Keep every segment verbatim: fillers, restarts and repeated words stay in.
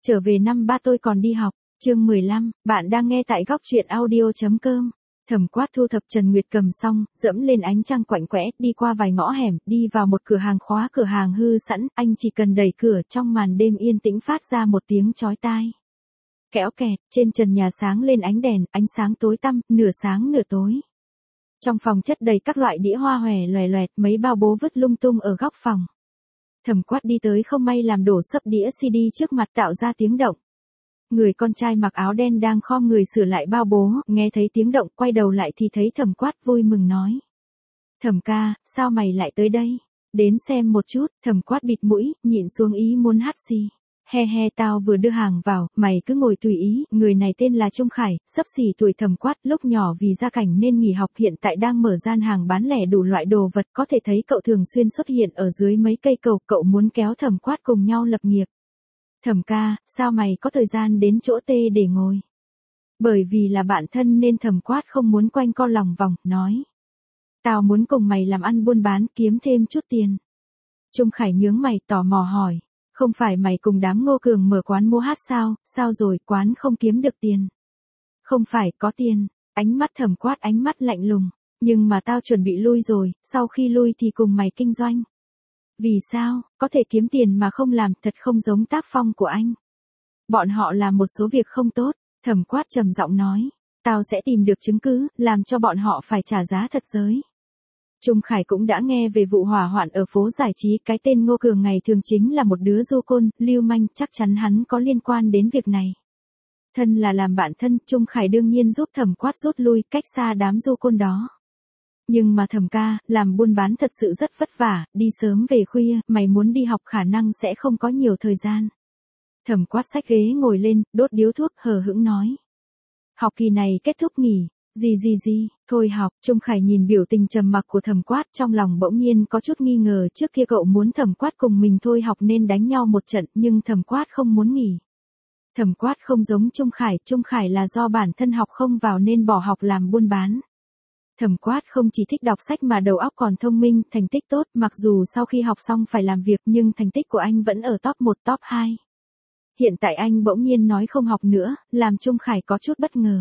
Trở về năm ba tôi còn đi học, chương mười lăm, bạn đang nghe tại góc truyện audio.com. Thẩm Quát thu thập Trần Nguyệt cầm xong, dẫm lên ánh trăng quạnh quẽ, đi qua vài ngõ hẻm, đi vào một cửa hàng khóa cửa hàng hư sẵn, anh chỉ cần đẩy cửa trong màn đêm yên tĩnh phát ra một tiếng chói tai. Kéo kẹt, trên trần nhà sáng lên ánh đèn, ánh sáng tối tăm, nửa sáng nửa tối. Trong phòng chất đầy các loại đĩa hoa hòe loè loẹt, mấy bao bố vứt lung tung ở góc phòng. Thẩm Quát đi tới không may làm đổ sấp đĩa xê đê trước mặt tạo ra tiếng động. Người con trai mặc áo đen đang khom người sửa lại bao bố, nghe thấy tiếng động quay đầu lại thì thấy Thẩm Quát vui mừng nói. Thẩm ca, sao mày lại tới đây? Đến xem một chút. Thẩm Quát bịt mũi, nhịn xuống ý muốn hắt xì. He he, tao vừa đưa hàng vào, mày cứ ngồi tùy ý. Người này tên là Trung Khải, xấp xỉ tuổi Thẩm Quát, lúc nhỏ vì gia cảnh nên nghỉ học, hiện tại đang mở gian hàng bán lẻ đủ loại đồ vật, có thể thấy cậu thường xuyên xuất hiện ở dưới mấy cây cầu, cậu muốn kéo Thẩm Quát cùng nhau lập nghiệp. Thẩm ca, sao mày có thời gian đến chỗ tê để ngồi? Bởi vì là bạn thân nên Thẩm Quát không muốn quanh co lòng vòng, nói. Tao muốn cùng mày làm ăn buôn bán, kiếm thêm chút tiền. Trung Khải nhướng mày tò mò hỏi. Không phải mày cùng đám Ngô Cường mở quán mua hát sao, sao rồi, quán không kiếm được tiền? Không phải, có tiền. Ánh mắt Thẩm Quát ánh mắt lạnh lùng. Nhưng mà tao chuẩn bị lui rồi, sau khi lui thì cùng mày kinh doanh. Vì sao, có thể kiếm tiền mà không làm, thật không giống tác phong của anh. Bọn họ làm một số việc không tốt, Thẩm Quát trầm giọng nói. Tao sẽ tìm được chứng cứ, làm cho bọn họ phải trả giá thật giới. Trung Khải cũng đã nghe về vụ hỏa hoạn ở phố giải trí, cái tên Ngô Cường ngày thường chính là một đứa du côn, lưu manh, chắc chắn hắn có liên quan đến việc này. Thân là làm bạn thân, Trung Khải đương nhiên giúp Thẩm Quát rút lui, cách xa đám du côn đó. Nhưng mà Thẩm ca, làm buôn bán thật sự rất vất vả, đi sớm về khuya, mày muốn đi học khả năng sẽ không có nhiều thời gian. Thẩm Quát xách ghế ngồi lên, đốt điếu thuốc, hờ hững nói. Học kỳ này kết thúc nghỉ. Gì gì gì, thôi học. Trung Khải nhìn biểu tình trầm mặc của Thẩm Quát, trong lòng bỗng nhiên có chút nghi ngờ, trước kia cậu muốn Thẩm Quát cùng mình thôi học nên đánh nhau một trận, nhưng Thẩm Quát không muốn nghỉ. Thẩm Quát không giống Trung Khải, Trung Khải là do bản thân học không vào nên bỏ học làm buôn bán. Thẩm Quát không chỉ thích đọc sách mà đầu óc còn thông minh, thành tích tốt, mặc dù sau khi học xong phải làm việc nhưng thành tích của anh vẫn ở top một top hai. Hiện tại anh bỗng nhiên nói không học nữa, làm Trung Khải có chút bất ngờ.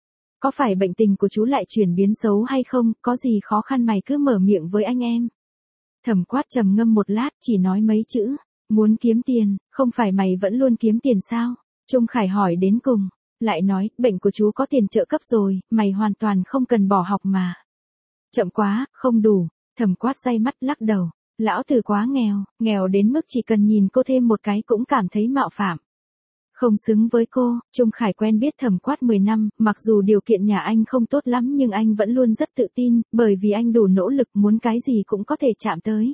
Có phải bệnh tình của chú lại chuyển biến xấu hay không, có gì khó khăn mày cứ mở miệng với anh em. Thẩm Quát trầm ngâm một lát, chỉ nói mấy chữ, muốn kiếm tiền, không phải mày vẫn luôn kiếm tiền sao? Trung Khải hỏi đến cùng, lại nói, bệnh của chú có tiền trợ cấp rồi, mày hoàn toàn không cần bỏ học mà. Chậm quá, không đủ. Thẩm Quát day mắt lắc đầu, lão tử quá nghèo, nghèo đến mức chỉ cần nhìn cô thêm một cái cũng cảm thấy mạo phạm. Không xứng với cô. Trung Khải quen biết Thẩm Quát mười năm, mặc dù điều kiện nhà anh không tốt lắm nhưng anh vẫn luôn rất tự tin, bởi vì anh đủ nỗ lực, muốn cái gì cũng có thể chạm tới.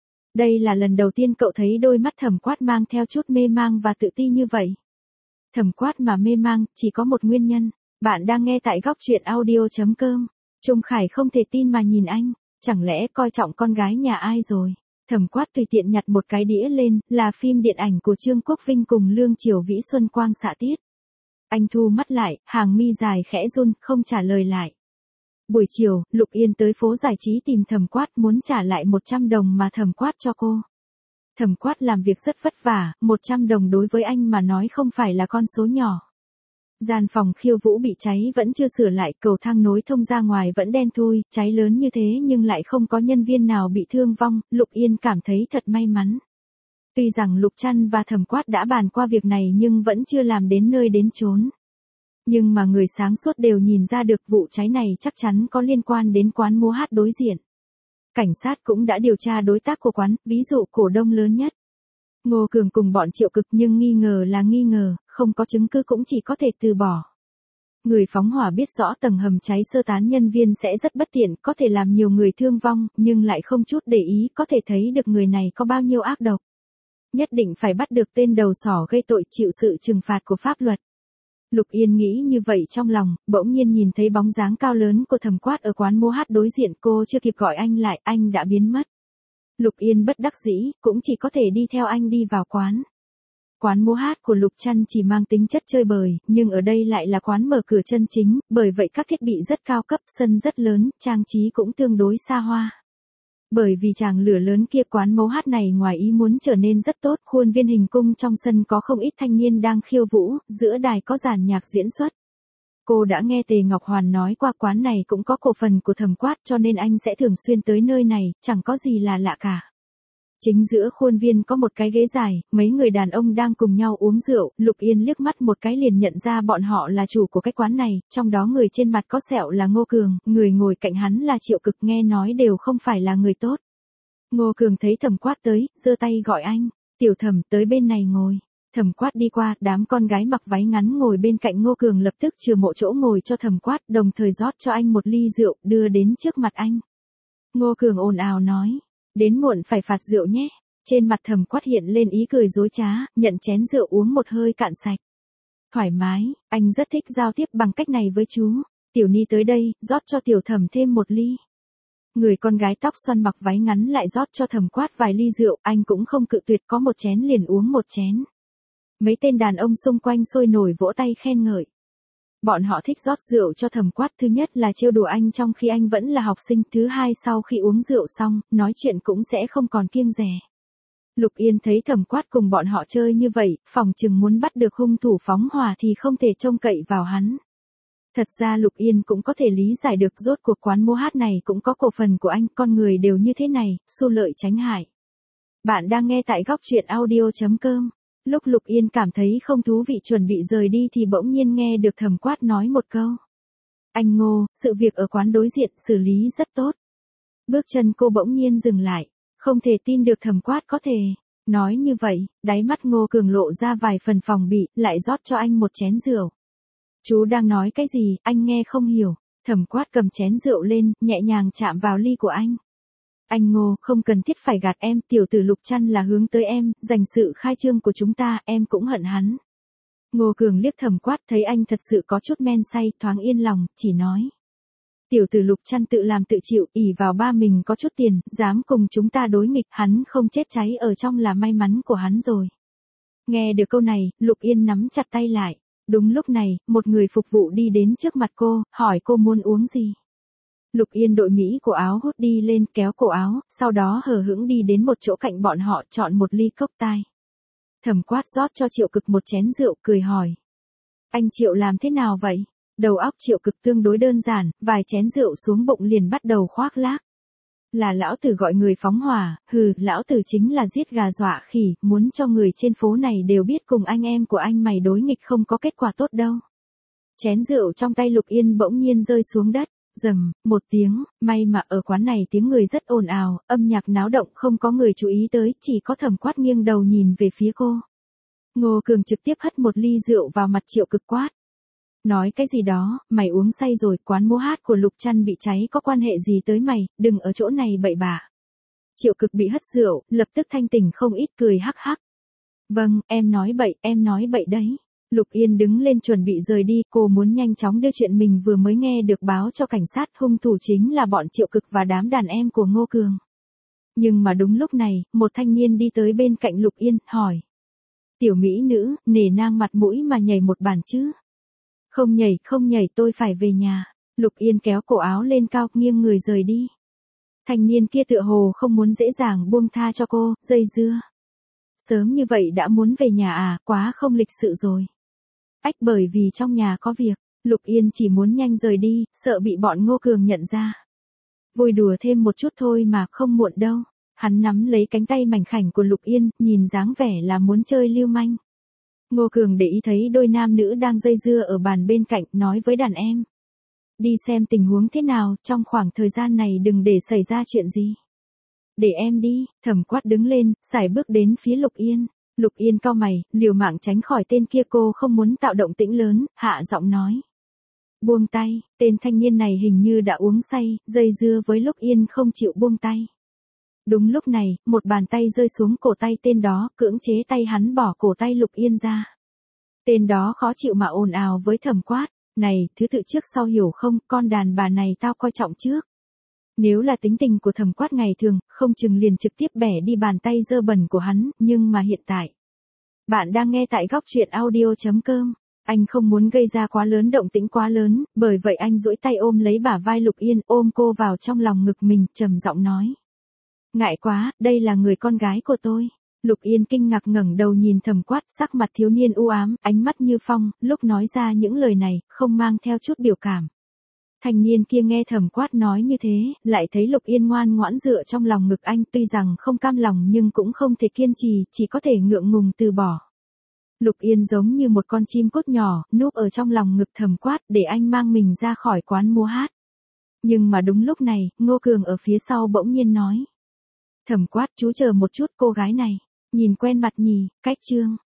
Đây là lần đầu tiên cậu thấy đôi mắt Thẩm Quát mang theo chút mê mang và tự ti như vậy. Thẩm Quát mà mê mang, chỉ có một nguyên nhân. Bạn đang nghe tại góc truyện audio.com. Trung Khải không thể tin mà nhìn anh, chẳng lẽ coi trọng con gái nhà ai rồi? Thẩm Quát tùy tiện nhặt một cái đĩa lên, là phim điện ảnh của Trương Quốc Vinh cùng Lương Triều Vĩ Xuân Quang xạ tiết. Anh thu mắt lại, hàng mi dài khẽ run, không trả lời lại. Buổi chiều, Lục Yên tới phố giải trí tìm Thẩm Quát, muốn trả lại một trăm đồng mà Thẩm Quát cho cô. Thẩm Quát làm việc rất vất vả, một trăm đồng đối với anh mà nói không phải là con số nhỏ. Gian phòng khiêu vũ bị cháy vẫn chưa sửa lại, cầu thang nối thông ra ngoài vẫn đen thui, cháy lớn như thế nhưng lại không có nhân viên nào bị thương vong, Lục Yên cảm thấy thật may mắn. Tuy rằng Lục Trăn và Thẩm Quát đã bàn qua việc này nhưng vẫn chưa làm đến nơi đến chốn. Nhưng mà người sáng suốt đều nhìn ra được vụ cháy này chắc chắn có liên quan đến quán múa hát đối diện. Cảnh sát cũng đã điều tra đối tác của quán, ví dụ cổ đông lớn nhất. Ngô Cường cùng bọn Triệu Cực, nhưng nghi ngờ là nghi ngờ, không có chứng cứ cũng chỉ có thể từ bỏ. Người phóng hỏa biết rõ tầng hầm cháy sơ tán nhân viên sẽ rất bất tiện, có thể làm nhiều người thương vong, nhưng lại không chút để ý, có thể thấy được người này có bao nhiêu ác độc. Nhất định phải bắt được tên đầu sỏ gây tội, chịu sự trừng phạt của pháp luật. Lục Yên nghĩ như vậy trong lòng, bỗng nhiên nhìn thấy bóng dáng cao lớn của Thẩm Quát ở quán múa hát đối diện, cô chưa kịp gọi anh lại, anh đã biến mất. Lục Yên bất đắc dĩ, cũng chỉ có thể đi theo anh đi vào quán. Quán múa hát của Lục Trăn chỉ mang tính chất chơi bời, nhưng ở đây lại là quán mở cửa chân chính, bởi vậy các thiết bị rất cao cấp, sân rất lớn, trang trí cũng tương đối xa hoa. Bởi vì chàng lửa lớn kia quán mấu hát này ngoài ý muốn trở nên rất tốt, khuôn viên hình cung trong sân có không ít thanh niên đang khiêu vũ, giữa đài có dàn nhạc diễn xuất. Cô đã nghe Tề Ngọc Hoàn nói qua quán này cũng có cổ phần của Thẩm Quát cho nên anh sẽ thường xuyên tới nơi này, chẳng có gì là lạ cả. Chính giữa khuôn viên có một cái ghế dài, mấy người đàn ông đang cùng nhau uống rượu, Lục Yên liếc mắt một cái liền nhận ra bọn họ là chủ của cái quán này, trong đó người trên mặt có sẹo là Ngô Cường, người ngồi cạnh hắn là Triệu Cực, nghe nói đều không phải là người tốt. Ngô Cường thấy Thẩm Quát tới, giơ tay gọi anh, "Tiểu Thẩm, tới bên này ngồi." Thẩm Quát đi qua, đám con gái mặc váy ngắn ngồi bên cạnh Ngô Cường lập tức chừa mộ chỗ ngồi cho Thẩm Quát, đồng thời rót cho anh một ly rượu, đưa đến trước mặt anh. Ngô Cường ồn ào nói, "Đến muộn phải phạt rượu nhé." Trên mặt Thẩm Quát hiện lên ý cười dối trá, nhận chén rượu uống một hơi cạn sạch. Thoải mái, anh rất thích giao tiếp bằng cách này với chú. "Tiểu Ni tới đây, rót cho Tiểu Thẩm thêm một ly." Người con gái tóc xoăn mặc váy ngắn lại rót cho Thẩm Quát vài ly rượu, anh cũng không cự tuyệt, có một chén liền uống một chén. Mấy tên đàn ông xung quanh sôi nổi vỗ tay khen ngợi. Bọn họ thích rót rượu cho Thẩm Quát, thứ nhất là trêu đùa anh trong khi anh vẫn là học sinh, thứ hai sau khi uống rượu xong, nói chuyện cũng sẽ không còn kiêng dè. Lục Yên thấy Thẩm Quát cùng bọn họ chơi như vậy, phòng chừng muốn bắt được hung thủ phóng hỏa thì không thể trông cậy vào hắn. Thật ra Lục Yên cũng có thể lý giải được, rốt cuộc quán mô hát này cũng có cổ phần của anh, con người đều như thế này, xu lợi tránh hại. Bạn đang nghe tại góc truyện audio chấm com. Lúc Lục Yên cảm thấy không thú vị chuẩn bị rời đi thì bỗng nhiên nghe được Thẩm Quát nói một câu. "Anh Ngô, sự việc ở quán đối diện xử lý rất tốt." Bước chân cô bỗng nhiên dừng lại, không thể tin được Thẩm Quát có thể nói như vậy, đáy mắt Ngô Cường lộ ra vài phần phòng bị, lại rót cho anh một chén rượu. "Chú đang nói cái gì, anh nghe không hiểu." Thẩm Quát cầm chén rượu lên, nhẹ nhàng chạm vào ly của anh. "Anh Ngô, không cần thiết phải gạt em, tiểu tử Lục Trăn là hướng tới em, dành sự khai trương của chúng ta, em cũng hận hắn." Ngô Cường liếc Thẩm Quát, thấy anh thật sự có chút men say, thoáng yên lòng, chỉ nói. "Tiểu tử Lục Trăn tự làm tự chịu, ỷ vào ba mình có chút tiền, dám cùng chúng ta đối nghịch, hắn không chết cháy ở trong là may mắn của hắn rồi." Nghe được câu này, Lục Yên nắm chặt tay lại. Đúng lúc này, một người phục vụ đi đến trước mặt cô, hỏi cô muốn uống gì. Lục Yên đội Mỹ cổ áo hút đi lên, kéo cổ áo, sau đó hờ hững đi đến một chỗ cạnh bọn họ, chọn một ly cốc tai. Thẩm Quát rót cho Triệu Cực một chén rượu, cười hỏi. "Anh Triệu làm thế nào vậy?" Đầu óc Triệu Cực tương đối đơn giản, vài chén rượu xuống bụng liền bắt đầu khoác lác. "Là lão tử gọi người phóng hỏa, hừ, lão tử chính là giết gà dọa khỉ, muốn cho người trên phố này đều biết cùng anh em của anh mày đối nghịch không có kết quả tốt đâu." Chén rượu trong tay Lục Yên bỗng nhiên rơi xuống đất, rầm, một tiếng, may mà ở quán này tiếng người rất ồn ào, âm nhạc náo động không có người chú ý tới, chỉ có Thẩm Quát nghiêng đầu nhìn về phía cô. Ngô Cường trực tiếp hất một ly rượu vào mặt Triệu Cực quát. "Nói cái gì đó, mày uống say rồi, quán mô hát của Lục Trăn bị cháy có quan hệ gì tới mày, đừng ở chỗ này bậy bạ." Triệu Cực bị hất rượu, lập tức thanh tỉnh không ít, cười hắc hắc. "Vâng, em nói bậy, em nói bậy đấy." Lục Yên đứng lên chuẩn bị rời đi, cô muốn nhanh chóng đưa chuyện mình vừa mới nghe được báo cho cảnh sát, hung thủ chính là bọn Triệu Cực và đám đàn em của Ngô Cường. Nhưng mà đúng lúc này, một thanh niên đi tới bên cạnh Lục Yên, hỏi. "Tiểu mỹ nữ, nể nang mặt mũi mà nhảy một bàn chứ?" "Không nhảy, không nhảy, tôi phải về nhà." Lục Yên kéo cổ áo lên cao, nghiêng người rời đi. Thanh niên kia tựa hồ không muốn dễ dàng buông tha cho cô, dây dưa. "Sớm như vậy đã muốn về nhà à, quá không lịch sự rồi." "Ách, bởi vì trong nhà có việc." Lục Yên chỉ muốn nhanh rời đi, sợ bị bọn Ngô Cường nhận ra. "Vui đùa thêm một chút thôi mà, không muộn đâu." Hắn nắm lấy cánh tay mảnh khảnh của Lục Yên, nhìn dáng vẻ là muốn chơi lưu manh. Ngô Cường để ý thấy đôi nam nữ đang dây dưa ở bàn bên cạnh, nói với đàn em. "Đi xem tình huống thế nào, trong khoảng thời gian này đừng để xảy ra chuyện gì." "Để em đi." Thẩm Quát đứng lên, sải bước đến phía Lục Yên. Lục Yên cau mày, liều mạng tránh khỏi tên kia, cô không muốn tạo động tĩnh lớn, hạ giọng nói. "Buông tay." Tên thanh niên này hình như đã uống say, dây dưa với Lục Yên không chịu buông tay. Đúng lúc này, một bàn tay rơi xuống cổ tay tên đó, cưỡng chế tay hắn bỏ cổ tay Lục Yên ra. Tên đó khó chịu mà ồn ào với Thẩm Quát. "Này, thứ tự trước sau hiểu không, con đàn bà này tao coi trọng trước." Nếu là tính tình của Thẩm Quát ngày thường, không chừng liền trực tiếp bẻ đi bàn tay dơ bẩn của hắn, nhưng mà hiện tại. Bạn đang nghe tại góc truyện audio chấm com. Anh không muốn gây ra quá lớn động tĩnh quá lớn, bởi vậy anh duỗi tay ôm lấy bả vai Lục Yên, ôm cô vào trong lòng ngực mình, trầm giọng nói. Ngại quá, đây là người con gái của tôi. Lục Yên kinh ngạc ngẩng đầu nhìn Thẩm Quát, sắc mặt thiếu niên u ám, ánh mắt như phong, lúc nói ra những lời này, không mang theo chút biểu cảm. Thanh niên kia nghe Thẩm Quát nói như thế, lại thấy Lục Yên ngoan ngoãn dựa trong lòng ngực anh, tuy rằng không cam lòng nhưng cũng không thể kiên trì, chỉ có thể ngượng ngùng từ bỏ. Lục Yên giống như một con chim cút nhỏ, núp ở trong lòng ngực Thẩm Quát, để anh mang mình ra khỏi quán múa hát. Nhưng mà đúng lúc này, Ngô Cường ở phía sau bỗng nhiên nói. Thẩm Quát, chú chờ một chút, cô gái này, nhìn quen mặt nhỉ, cách trương.